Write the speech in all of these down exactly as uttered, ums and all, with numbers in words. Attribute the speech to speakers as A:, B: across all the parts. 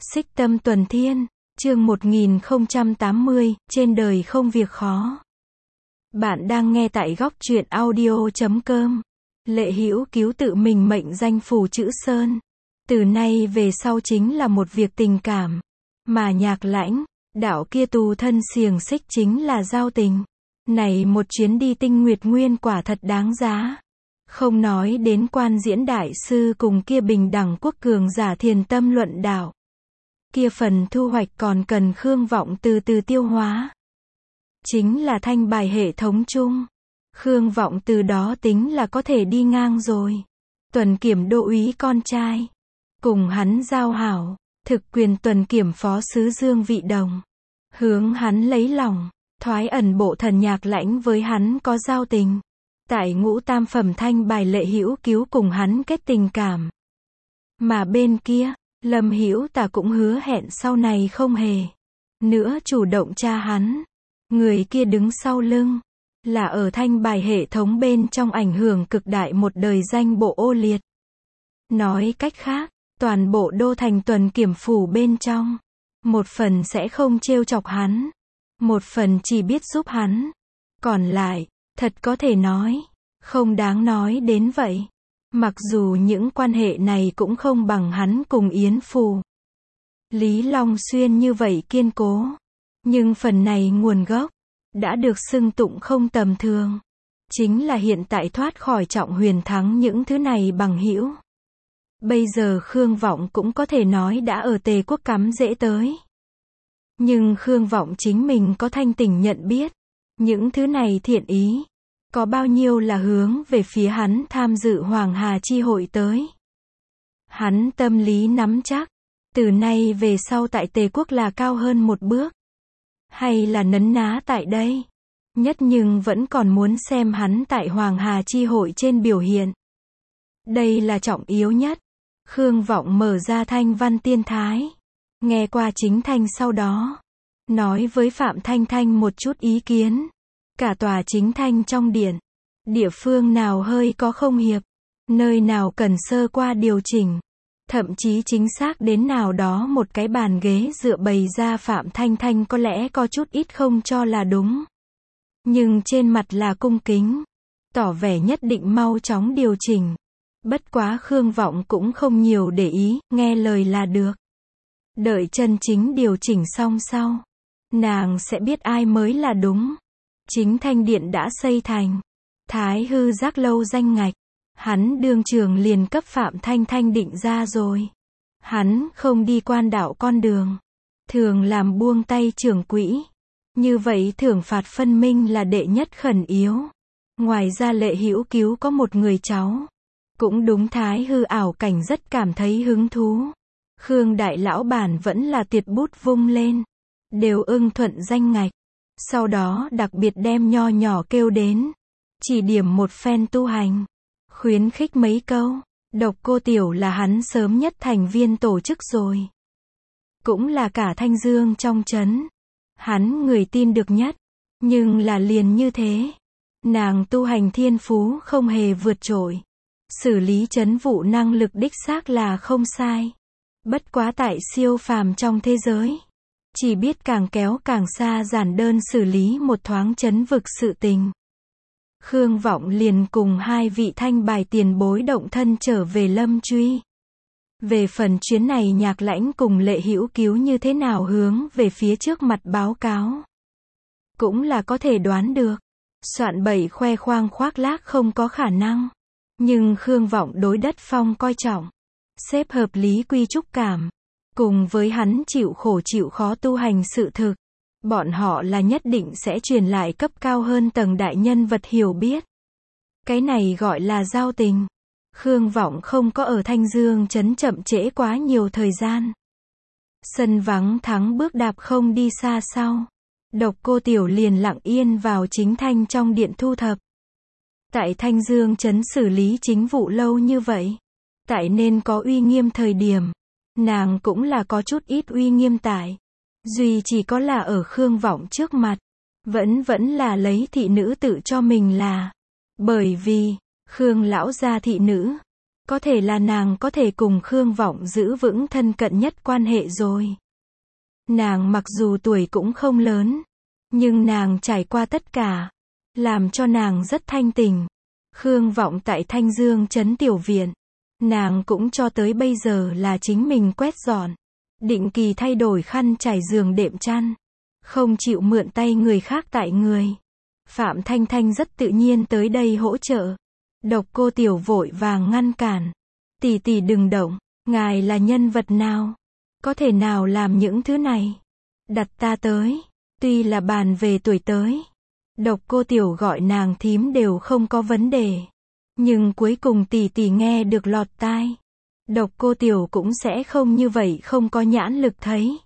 A: Xích Tâm Tuần Thiên, chương một nghìn không trăm tám mươi, trên đời không việc khó. Bạn đang nghe tại góc truyện audio chấm com. Lệ Hữu Cứu tự mình mệnh danh phù chữ Sơn. Từ nay về sau chính là một việc tình cảm. Mà Nhạc Lãnh, đạo kia tù thân xiềng xích chính là giao tình. Này một chuyến đi Tinh Nguyệt Nguyên quả thật đáng giá. Không nói đến Quan Diễn đại sư cùng kia bình đẳng quốc cường giả thiền tâm luận đạo. Kia phần thu hoạch còn cần Khương Vọng từ từ tiêu hóa. Chính là thanh bài hệ thống chung. Khương Vọng từ đó tính là có thể đi ngang rồi. Tuần kiểm đô úy con trai. Cùng hắn giao hảo, thực quyền tuần kiểm phó sứ Dương Vị Đồng. Hướng hắn lấy lòng, thoái ẩn bộ thần Nhạc Lãnh với hắn có giao tình. Tại ngũ tam phẩm thanh bài Lệ Hữu Cứu cùng hắn kết tình cảm. Mà bên kia, Lâm Hữu Tà cũng hứa hẹn sau này không hề nữa chủ động tra hắn. Người kia đứng sau lưng, là ở thanh bài hệ thống bên trong ảnh hưởng cực đại một đời danh bộ ô liệt. Nói cách khác, toàn bộ đô thành tuần kiểm phủ bên trong, một phần sẽ không trêu chọc hắn, một phần chỉ biết giúp hắn. Còn lại, thật có thể nói, không đáng nói đến vậy. Mặc dù những quan hệ này cũng không bằng hắn cùng Yến Phù, Lý Long Xuyên như vậy kiên cố. Nhưng phần này nguồn gốc, đã được xưng tụng không tầm thường. Chính là hiện tại thoát khỏi Trọng Huyền Thắng những thứ này bằng hữu. Bây giờ Khương Vọng cũng có thể nói đã ở Tề quốc cắm rễ tới. Nhưng Khương Vọng chính mình có thanh tỉnh nhận biết. Những thứ này thiện ý, có bao nhiêu là hướng về phía hắn tham dự Hoàng Hà chi hội tới. Hắn tâm lý nắm chắc, từ nay về sau tại Tề quốc là cao hơn một bước. Hay là nấn ná tại đây. Nhất nhưng vẫn còn muốn xem hắn tại Hoàng Hà chi hội trên biểu hiện. Đây là trọng yếu nhất. Khương Vọng mở ra thanh văn tiên thái. Nghe qua chính thanh sau đó. Nói với Phạm Thanh Thanh một chút ý kiến. Cả tòa chính thanh trong điện. Địa phương nào hơi có không hiệp. Nơi nào cần sơ qua điều chỉnh. Thậm chí chính xác đến nào đó một cái bàn ghế dựa bày ra Phạm Thanh Thanh có lẽ có chút ít không cho là đúng. Nhưng trên mặt là cung kính. Tỏ vẻ nhất định mau chóng điều chỉnh. Bất quá Khương Vọng cũng không nhiều để ý, nghe lời là được. Đợi chân chính điều chỉnh xong sau. Nàng sẽ biết ai mới là đúng. Chính thanh điện đã xây thành. Thái hư giác lâu danh ngạch. Hắn đương trường liền cấp Phạm Thanh Thanh định ra rồi. Hắn không đi quan đạo con đường. Thường làm buông tay trưởng quỹ. Như vậy thưởng phạt phân minh là đệ nhất khẩn yếu. Ngoài ra Lệ Hữu Cứu có một người cháu. Cũng đúng thái hư ảo cảnh rất cảm thấy hứng thú. Khương đại lão bản vẫn là tiệt bút vung lên. Đều ưng thuận danh ngạch. Sau đó đặc biệt đem nho nhỏ kêu đến. Chỉ điểm một phen tu hành. Khuyến khích mấy câu. Độc Cô Tiểu là hắn sớm nhất thành viên tổ chức rồi. Cũng là cả Thanh Dương trong trấn. Hắn người tin được nhất. Nhưng là liền như thế. Nàng tu hành thiên phú không hề vượt trội. Xử lý trấn vụ năng lực đích xác là không sai. Bất quá tại siêu phàm trong thế giới. Chỉ biết càng kéo càng xa giản đơn xử lý một thoáng trấn vực sự tình. Khương Vọng liền cùng hai vị thanh bài tiền bối động thân trở về Lâm Truy. Về phần chuyến này Nhạc Lãnh cùng Lệ Hữu Cứu như thế nào hướng về phía trước mặt báo cáo. Cũng là có thể đoán được. Soạn bậy khoe khoang khoác lác không có khả năng. Nhưng Khương Vọng đối đất phong coi trọng. Xếp hợp lý quy trúc cảm. Cùng với hắn chịu khổ chịu khó tu hành sự thực. Bọn họ là nhất định sẽ truyền lại cấp cao hơn tầng đại nhân vật hiểu biết. Cái này gọi là giao tình. Khương Vọng không có ở Thanh Dương trấn chậm trễ quá nhiều thời gian. Sân vắng thắng bước đạp không đi xa sau. Độc Cô Tiểu liền lặng yên vào chính thanh trong điện thu thập. Tại Thanh Dương trấn xử lý chính vụ lâu như vậy. Tại nên có uy nghiêm thời điểm. Nàng cũng là có chút ít uy nghiêm tại. Duy chỉ có là ở Khương Vọng trước mặt. Vẫn vẫn là lấy thị nữ tự cho mình là. Bởi vì, Khương lão gia thị nữ. Có thể là nàng có thể cùng Khương Vọng giữ vững thân cận nhất quan hệ rồi. Nàng mặc dù tuổi cũng không lớn, nhưng nàng trải qua tất cả, làm cho nàng rất thanh tình. Khương Vọng tại Thanh Dương trấn tiểu viện, nàng cũng cho tới bây giờ là chính mình quét dọn, định kỳ thay đổi khăn trải giường đệm chăn, không chịu mượn tay người khác tại người. Phạm Thanh Thanh rất tự nhiên tới đây hỗ trợ. Độc Cô Tiểu vội vàng ngăn cản. Tỷ tỷ đừng động, ngài là nhân vật nào? Có thể nào làm những thứ này? Đặt ta tới, tuy là bàn về tuổi tới. Độc Cô Tiểu gọi nàng thím đều không có vấn đề. Nhưng cuối cùng tỷ tỷ nghe được lọt tai. Độc Cô Tiểu cũng sẽ không như vậy không có nhãn lực thấy.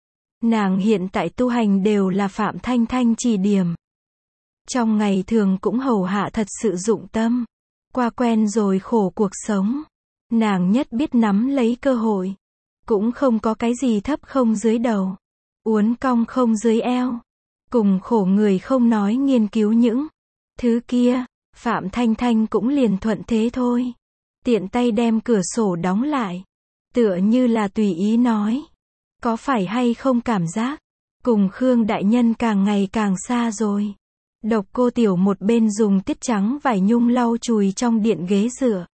A: Nàng hiện tại tu hành đều là Phạm Thanh Thanh chỉ điểm. Trong ngày thường cũng hầu hạ thật sự dụng tâm. Qua quen rồi khổ cuộc sống. Nàng nhất biết nắm lấy cơ hội. Cũng không có cái gì thấp không dưới đầu. Uốn cong không dưới eo. Cùng khổ người không nói nghiên cứu những thứ kia. Phạm Thanh Thanh cũng liền thuận thế thôi. Tiện tay đem cửa sổ đóng lại. Tựa như là tùy ý nói. Có phải hay không cảm giác. Cùng Khương đại nhân càng ngày càng xa rồi. Độc Cô Tiểu một bên dùng tiết trắng vải nhung lau chùi trong điện ghế dựa.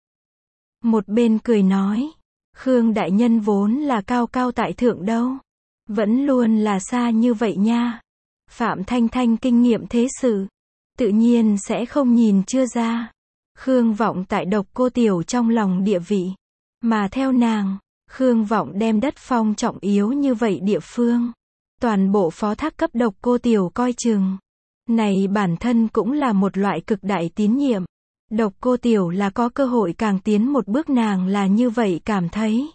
A: Một bên cười nói. Khương đại nhân vốn là cao cao tại thượng đâu. Vẫn luôn là xa như vậy nha. Phạm Thanh Thanh kinh nghiệm thế sự. Tự nhiên sẽ không nhìn chưa ra. Khương Vọng tại Độc Cô Tiểu trong lòng địa vị. Mà theo nàng, Khương Vọng đem đất phong trọng yếu như vậy địa phương. Toàn bộ phó thác cấp Độc Cô Tiểu coi chừng. Này bản thân cũng là một loại cực đại tín nhiệm. Độc Cô Tiểu là có cơ hội càng tiến một bước, nàng là như vậy cảm thấy.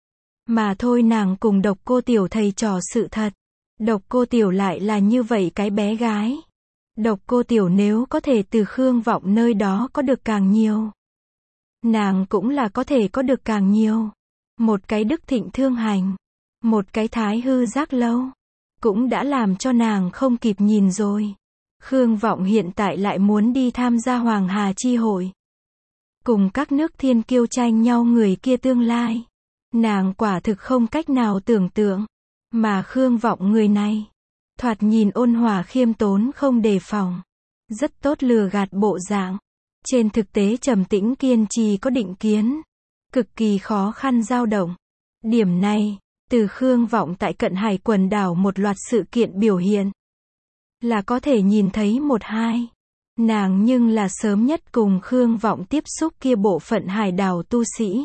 A: Mà thôi, nàng cùng Độc Cô Tiểu thầy trò sự thật. Độc Cô Tiểu lại là như vậy cái bé gái. Độc Cô Tiểu nếu có thể từ Khương Vọng nơi đó có được càng nhiều. Nàng cũng là có thể có được càng nhiều. Một cái đức thịnh thương hành. Một cái thái hư giác lâu. Cũng đã làm cho nàng không kịp nhìn rồi. Khương Vọng hiện tại lại muốn đi tham gia Hoàng Hà chi hội. Cùng các nước thiên kiêu tranh nhau người kia tương lai. Nàng quả thực không cách nào tưởng tượng. Mà Khương Vọng người này. Thoạt nhìn ôn hòa khiêm tốn không đề phòng. Rất tốt lừa gạt bộ dạng. Trên thực tế trầm tĩnh kiên trì có định kiến. Cực kỳ khó khăn dao động. Điểm này, từ Khương Vọng tại Cận Hải quần đảo một loạt sự kiện biểu hiện. Là có thể nhìn thấy một hai. Nàng nhưng là sớm nhất cùng Khương Vọng tiếp xúc kia bộ phận hải đảo tu sĩ.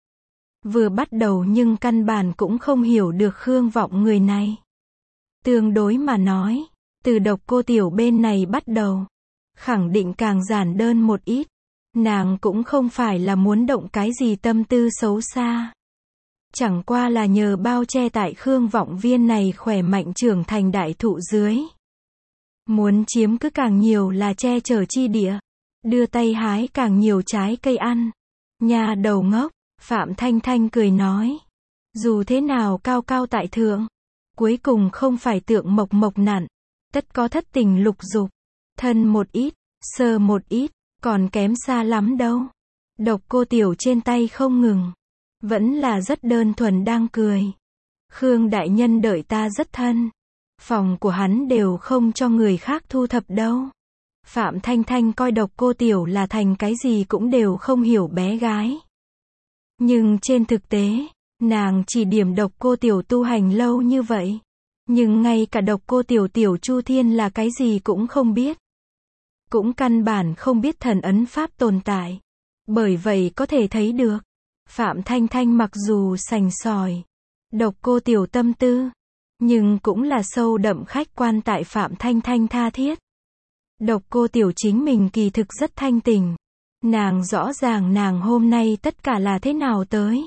A: Vừa bắt đầu nhưng căn bản cũng không hiểu được Khương Vọng người này. Tương đối mà nói, từ Độc Cô Tiểu bên này bắt đầu, khẳng định càng giản đơn một ít. Nàng cũng không phải là muốn động cái gì tâm tư xấu xa. Chẳng qua là nhờ bao che tại Khương Vọng viên này khỏe mạnh trưởng thành đại thụ dưới. Muốn chiếm cứ càng nhiều là che chở chi địa. Đưa tay hái càng nhiều trái cây ăn. Nhà đầu ngốc, Phạm Thanh Thanh cười nói. Dù thế nào cao cao tại thượng. Cuối cùng không phải tượng mộc mộc nặn. Tất có thất tình lục dục. Thân một ít, sờ một ít, còn kém xa lắm đâu. Độc Cô Tiểu trên tay không ngừng. Vẫn là rất đơn thuần đang cười. Khương đại nhân đợi ta rất thân. Phòng của hắn đều không cho người khác thu thập đâu. Phạm Thanh Thanh coi Độc Cô Tiểu là thành cái gì cũng đều không hiểu bé gái. Nhưng trên thực tế, nàng chỉ điểm Độc Cô Tiểu tu hành lâu như vậy. Nhưng ngay cả Độc Cô Tiểu Tiểu Chu Thiên là cái gì cũng không biết. Cũng căn bản không biết thần ấn pháp tồn tại. Bởi vậy có thể thấy được, Phạm Thanh Thanh mặc dù sành sỏi, Độc Cô Tiểu tâm tư, nhưng cũng là sâu đậm khách quan tại Phạm Thanh Thanh tha thiết. Độc Cô Tiểu chính mình kỳ thực rất thanh tình. Nàng rõ ràng nàng hôm nay tất cả là thế nào tới.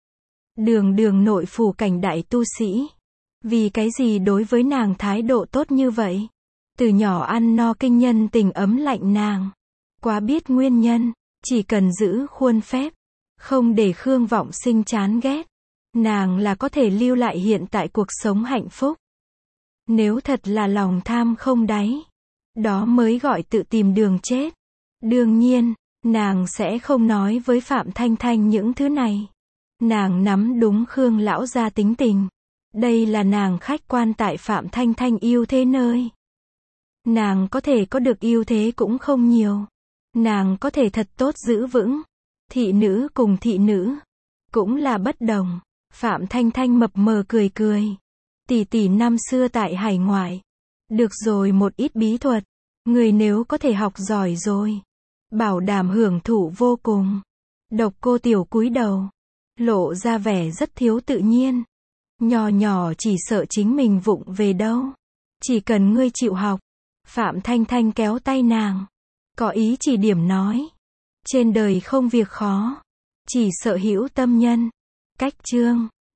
A: Đường đường nội phủ cảnh đại tu sĩ. Vì cái gì đối với nàng thái độ tốt như vậy? Từ nhỏ ăn no kinh nhân tình ấm lạnh nàng. Quá biết nguyên nhân, chỉ cần giữ khuôn phép. Không để Khương Vọng sinh chán ghét. Nàng là có thể lưu lại hiện tại cuộc sống hạnh phúc. Nếu thật là lòng tham không đáy. Đó mới gọi tự tìm đường chết. Đương nhiên, Nàng sẽ không nói với Phạm Thanh Thanh những thứ này. Nàng nắm đúng Khương lão gia tính tình. Đây là nàng khách quan tại Phạm Thanh Thanh yêu thế nơi. Nàng có thể có được yêu thế cũng không nhiều. Nàng có thể thật tốt giữ vững. Thị nữ cùng thị nữ. Cũng là bất đồng. Phạm Thanh Thanh mập mờ cười cười. Tỷ tỷ năm xưa tại hải ngoại. Được rồi một ít bí thuật. Người nếu có thể học giỏi rồi. Bảo đảm hưởng thụ vô cùng. Độc Cô Tiểu cúi đầu. Lộ ra vẻ rất thiếu tự nhiên. Nhỏ nhỏ chỉ sợ chính mình vụng về đâu. Chỉ cần ngươi chịu học. Phạm Thanh Thanh kéo tay nàng. Có ý chỉ điểm nói. Trên đời không việc khó. Chỉ sợ hữu tâm nhân. Cách chương